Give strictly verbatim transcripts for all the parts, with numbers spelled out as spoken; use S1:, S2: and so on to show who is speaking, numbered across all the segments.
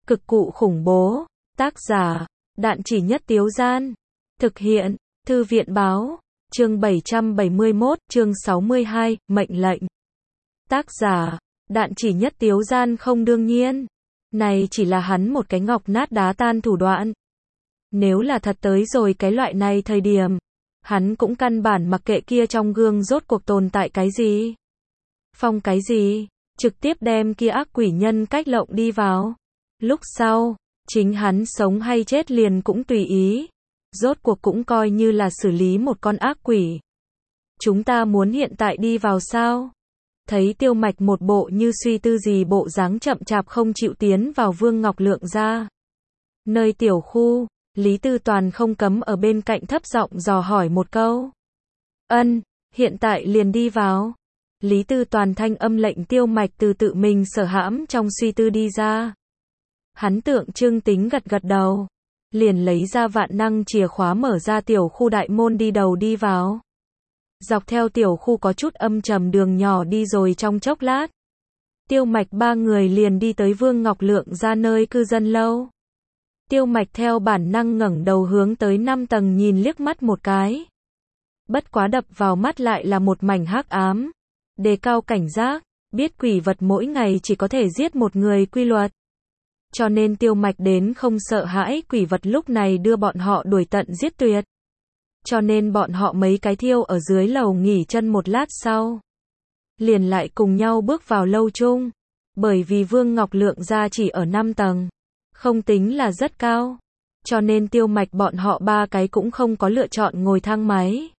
S1: Cực cụ khủng bố. Tác giả, Đạn Chỉ Nhất Tiếu Gian. Thực hiện, Thư viện báo. Chương bảy trăm bảy mươi mốt, chương sáu mươi hai, mệnh lệnh. Tác giả, Đạn Chỉ Nhất Tiếu Gian. Không, đương nhiên. Này chỉ là hắn một cái ngọc nát đá tan thủ đoạn. Nếu là thật tới rồi cái loại này thời điểm, hắn cũng căn bản mặc kệ kia trong gương rốt cuộc tồn tại cái gì. Phong cái gì, trực tiếp đem kia ác quỷ nhân cách lộng đi vào. Lúc sau, chính hắn sống hay chết liền cũng tùy ý. Rốt cuộc cũng coi như là xử lý một con ác quỷ. Chúng ta muốn hiện tại đi vào sao? Thấy Tiêu Mạch một bộ như suy tư gì bộ dáng chậm chạp không chịu tiến vào Vương Ngọc Lượng ra. Nơi tiểu khu, Lý Tư Toàn không cấm ở bên cạnh thấp giọng dò hỏi một câu. Ân, hiện tại liền đi vào. Lý Tư Toàn thanh âm lệnh Tiêu Mạch từ tự mình sở hãm trong suy tư đi ra. Hắn tượng trưng tính gật gật đầu. Liền lấy ra vạn năng chìa khóa mở ra tiểu khu đại môn đi đầu đi vào. Dọc theo tiểu khu có chút âm trầm đường nhỏ đi rồi trong chốc lát. Tiêu Mạch ba người liền đi tới Vương Ngọc Lượng ra nơi cư dân lâu. Tiêu Mạch theo bản năng ngẩng đầu hướng tới năm tầng nhìn liếc mắt một cái. Bất quá đập vào mắt lại là một mảnh hắc ám. Đề cao cảnh giác, biết quỷ vật mỗi ngày chỉ có thể giết một người quy luật. Cho nên Tiêu Mạch đến không sợ hãi quỷ vật lúc này đưa bọn họ đuổi tận giết tuyệt. Cho nên bọn họ mấy cái thiêu ở dưới lầu nghỉ chân một lát sau. Liền lại cùng nhau bước vào lâu chung. Bởi vì Vương Ngọc Lượng ra chỉ ở năm tầng. Không tính là rất cao. Cho nên Tiêu Mạch bọn họ ba cái cũng không có lựa chọn ngồi thang máy.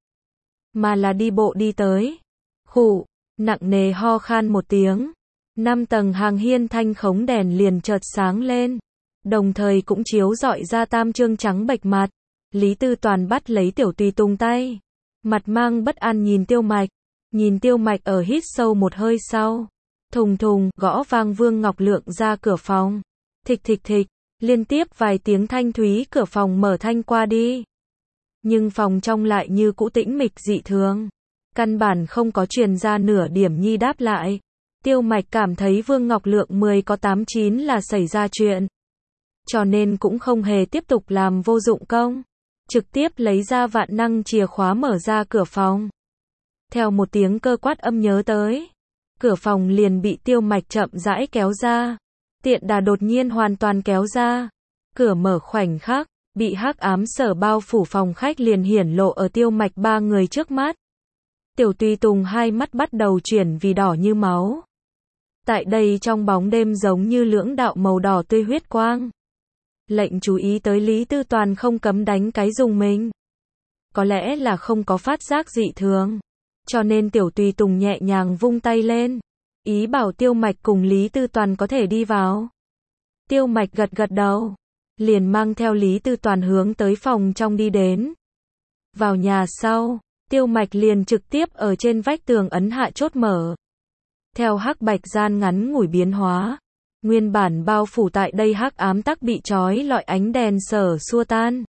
S1: Mà là đi bộ đi tới. Khụ, nặng nề ho khan một tiếng. Năm tầng hàng hiên thanh khống đèn liền chợt sáng lên. Đồng thời cũng chiếu rọi ra tam trương trắng bệch mặt. Lý Tư Toàn bắt lấy Tiểu Tùy Tùng tay. Mặt mang bất an nhìn Tiêu Mạch. Nhìn Tiêu Mạch ở hít sâu một hơi sau. Thùng thùng, gõ vang Vương Ngọc Lượng ra cửa phòng. Thịch thịch thịch, liên tiếp vài tiếng thanh thúy cửa phòng mở thanh qua đi. Nhưng phòng trong lại như cũ tĩnh mịch dị thường. Căn bản không có truyền ra nửa điểm nhi đáp lại. Tiêu Mạch cảm thấy Vương Ngọc Lượng mười có tám chín là xảy ra chuyện. Cho nên cũng không hề tiếp tục làm vô dụng công. Trực tiếp lấy ra vạn năng chìa khóa mở ra cửa phòng. Theo một tiếng cơ quát âm nhớ tới. Cửa phòng liền bị Tiêu Mạch chậm rãi kéo ra. Tiện đà đột nhiên hoàn toàn kéo ra. Cửa mở khoảnh khắc, bị hắc ám sở bao phủ phòng khách liền hiển lộ ở Tiêu Mạch ba người trước mắt. Tiểu Tùy Tùng hai mắt bắt đầu chuyển vì đỏ như máu. Tại đây trong bóng đêm giống như lưỡng đạo màu đỏ tươi huyết quang. Lệnh chú ý tới Lý Tư Toàn không cấm đánh cái dùng mình. Có lẽ là không có phát giác dị thường. Cho nên Tiểu Tùy Tùng nhẹ nhàng vung tay lên. Ý bảo Tiêu Mạch cùng Lý Tư Toàn có thể đi vào. Tiêu Mạch gật gật đầu. Liền mang theo Lý Tư Toàn hướng tới phòng trong đi đến. Vào nhà sau, Tiêu Mạch liền trực tiếp ở trên vách tường ấn hạ chốt mở. Theo hắc bạch gian ngắn ngủi biến hóa. Nguyên bản bao phủ tại đây hắc ám tắc bị chói lọi ánh đèn sở xua tan.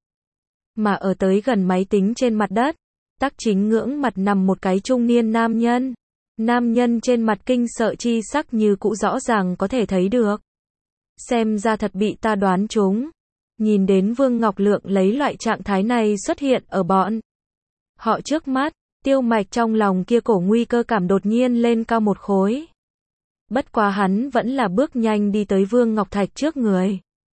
S1: Mà ở tới gần máy tính trên mặt đất, tắc chính ngưỡng mặt nằm một cái trung niên nam nhân. Nam nhân trên mặt kinh sợ chi sắc như cũ rõ ràng có thể thấy được. Xem ra thật bị ta đoán trúng. Nhìn đến Vương Ngọc Lượng lấy loại trạng thái này xuất hiện ở bọn họ trước mắt, Tiêu Mạch trong lòng kia cổ nguy cơ cảm đột nhiên lên cao một khối. Bất quá hắn vẫn là bước nhanh đi tới Vương Ngọc Thạch trước người.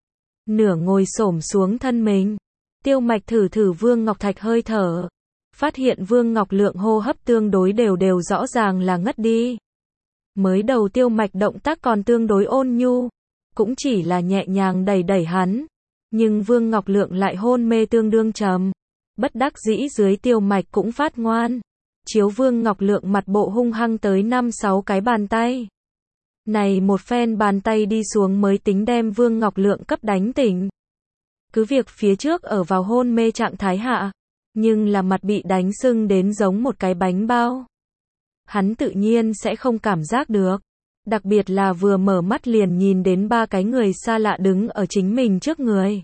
S1: Nửa ngồi xổm xuống thân mình. Tiêu Mạch thử thử Vương Ngọc Thạch hơi thở. Phát hiện Vương Ngọc Lượng hô hấp tương đối đều đều rõ ràng là ngất đi. Mới đầu Tiêu Mạch động tác còn tương đối ôn nhu. Cũng chỉ là nhẹ nhàng đẩy đẩy hắn. Nhưng Vương Ngọc Lượng lại hôn mê tương đương trầm. Bất đắc dĩ dưới Tiêu Mạch cũng phát ngoan. Chiếu Vương Ngọc Lượng mặt bộ hung hăng tới năm sáu cái bàn tay. Này một phen bàn tay đi xuống mới tính đem Vương Ngọc Lượng cấp đánh tỉnh. Cứ việc phía trước ở vào hôn mê trạng thái hạ. Nhưng là mặt bị đánh sưng đến giống một cái bánh bao. Hắn tự nhiên sẽ không cảm giác được. Đặc biệt là vừa mở mắt liền nhìn đến ba cái người xa lạ đứng ở chính mình trước người.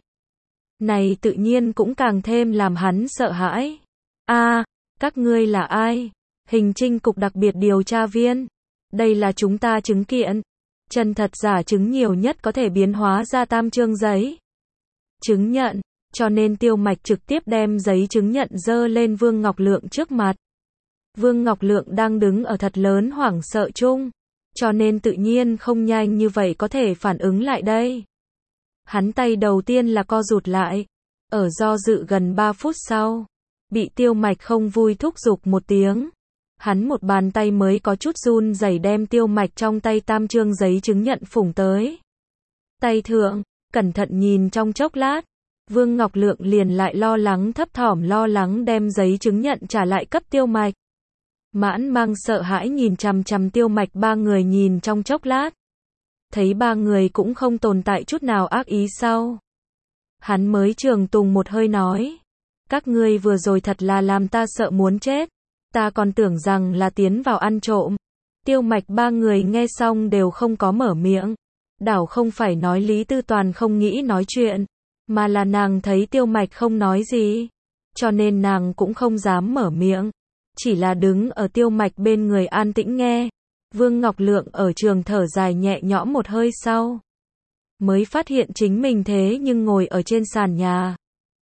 S1: Này tự nhiên cũng càng thêm làm hắn sợ hãi. A, các ngươi là ai? Hình Trinh cục đặc biệt điều tra viên. Đây là chúng ta chứng kiện. Chân thật giả chứng nhiều nhất có thể biến hóa ra tam chương giấy chứng nhận, cho nên Tiêu Mạch trực tiếp đem giấy chứng nhận dơ lên Vương Ngọc Lượng trước mặt. Vương Ngọc Lượng đang đứng ở thật lớn hoảng sợ chung, cho nên tự nhiên không nhanh như vậy có thể phản ứng lại đây. Hắn tay đầu tiên là co rụt lại, ở do dự gần ba phút sau, bị Tiêu Mạch không vui thúc giục một tiếng. Hắn một bàn tay mới có chút run rẩy đem Tiêu Mạch trong tay tam chương giấy chứng nhận phủng tới tay thượng, cẩn thận nhìn trong chốc lát, Vương Ngọc Lượng liền lại lo lắng thấp thỏm lo lắng đem giấy chứng nhận trả lại cấp Tiêu Mạch. Mãn mang sợ hãi nhìn chằm chằm Tiêu Mạch ba người nhìn trong chốc lát. Thấy ba người cũng không tồn tại chút nào ác ý sau. Hắn mới trường tùng một hơi nói. Các ngươi vừa rồi thật là làm ta sợ muốn chết. Ta còn tưởng rằng là tiến vào ăn trộm. Tiêu Mạch ba người nghe xong đều không có mở miệng. Đảo không phải nói Lý Tư Toàn không nghĩ nói chuyện, mà là nàng thấy Tiêu Mạch không nói gì, cho nên nàng cũng không dám mở miệng, chỉ là đứng ở Tiêu Mạch bên người an tĩnh nghe. Vương Ngọc Lượng ở trường thở dài nhẹ nhõm một hơi sau, mới phát hiện chính mình thế nhưng ngồi ở trên sàn nhà.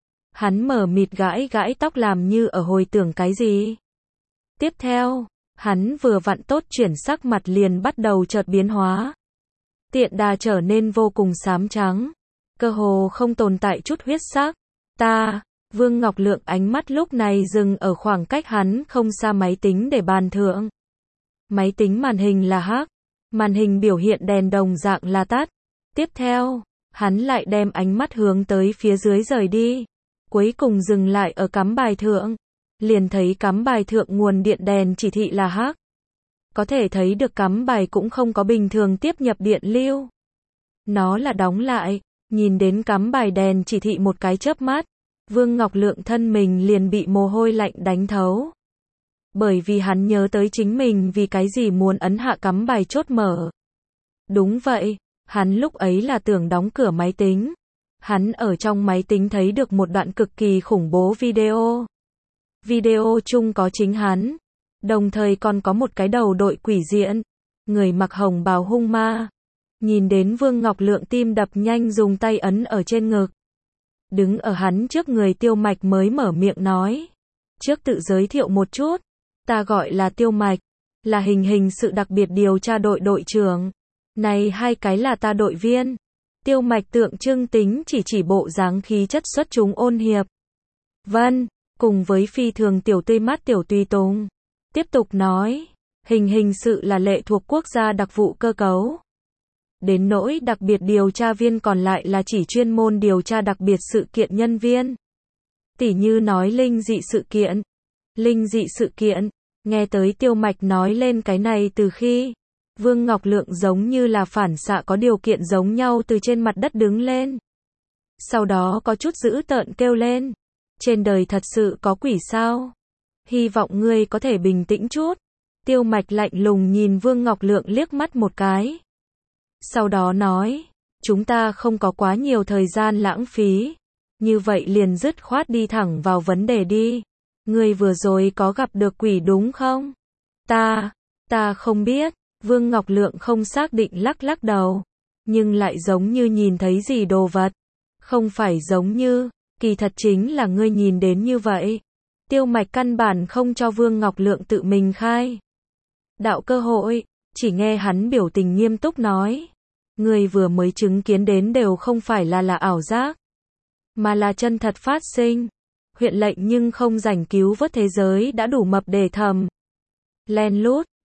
S1: Hắn mở mịt gãi gãi tóc làm như ở hồi tưởng cái gì. Tiếp theo, hắn vừa vặn tốt chuyển sắc mặt liền bắt đầu chợt biến hóa. Tiện đà trở nên vô cùng xám trắng, cơ hồ không tồn tại chút huyết sắc. Ta, Vương Ngọc Lượng ánh mắt lúc này dừng ở khoảng cách hắn không xa máy tính để bàn thượng. Máy tính màn hình là hắc, màn hình biểu hiện đèn đồng dạng là tắt. Tiếp theo, hắn lại đem ánh mắt hướng tới phía dưới rời đi, cuối cùng dừng lại ở cắm bài thượng, liền thấy cắm bài thượng nguồn điện đèn chỉ thị là hắc. Có thể thấy được cắm bài cũng không có bình thường tiếp nhập điện lưu. Nó là đóng lại, nhìn đến cắm bài đèn chỉ thị một cái chớp mắt, Vương Ngọc Lượng thân mình liền bị mồ hôi lạnh đánh thấu. Bởi vì hắn nhớ tới chính mình vì cái gì muốn ấn hạ cắm bài chốt mở. Đúng vậy, hắn lúc ấy là tưởng đóng cửa máy tính. Hắn ở trong máy tính thấy được một đoạn cực kỳ khủng bố video. Video chung có chính hắn, đồng thời còn có một cái đầu đội quỷ diện, người mặc hồng bào hung ma. Nhìn đến Vương Ngọc Lượng tim đập nhanh dùng tay ấn ở trên ngực. Đứng ở hắn trước người Tiêu Mạch mới mở miệng nói. Trước tự giới thiệu một chút, ta gọi là Tiêu Mạch, là hình hình sự đặc biệt điều tra đội đội trưởng. Này hai cái là ta đội viên. Tiêu Mạch tượng trưng tính chỉ chỉ bộ dáng khí chất xuất chúng ôn hiệp. Vân, cùng với phi thường tiểu tươi mát tiểu tùy tùng. Tiếp tục nói, hình hình sự là lệ thuộc quốc gia đặc vụ cơ cấu. Đến nỗi đặc biệt điều tra viên còn lại là chỉ chuyên môn điều tra đặc biệt sự kiện nhân viên. Tỉ như nói linh dị sự kiện. Linh dị sự kiện, nghe tới Tiêu Mạch nói lên cái này từ khi, Vương Ngọc Lượng giống như là phản xạ có điều kiện giống nhau từ trên mặt đất đứng lên. Sau đó có chút dữ tợn kêu lên. Trên đời thật sự có quỷ sao? Hy vọng ngươi có thể bình tĩnh chút. Tiêu Mạch lạnh lùng nhìn Vương Ngọc Lượng liếc mắt một cái. Sau đó nói, chúng ta không có quá nhiều thời gian lãng phí. Như vậy liền dứt khoát đi thẳng vào vấn đề đi. Ngươi vừa rồi có gặp được quỷ đúng không? Ta, ta không biết. Vương Ngọc Lượng không xác định lắc lắc đầu. Nhưng lại giống như nhìn thấy gì đồ vật. Không phải giống như, kỳ thật chính là ngươi nhìn đến như vậy. Tiêu Mạch căn bản không cho Vương Ngọc Lượng tự mình khai đạo cơ hội, chỉ nghe hắn biểu tình nghiêm túc nói. Ngươi vừa mới chứng kiến đến đều không phải là là ảo giác, mà là chân thật phát sinh. Huyện lệnh nhưng không rảnh cứu vớt thế giới đã đủ mập để thầm. Len lút,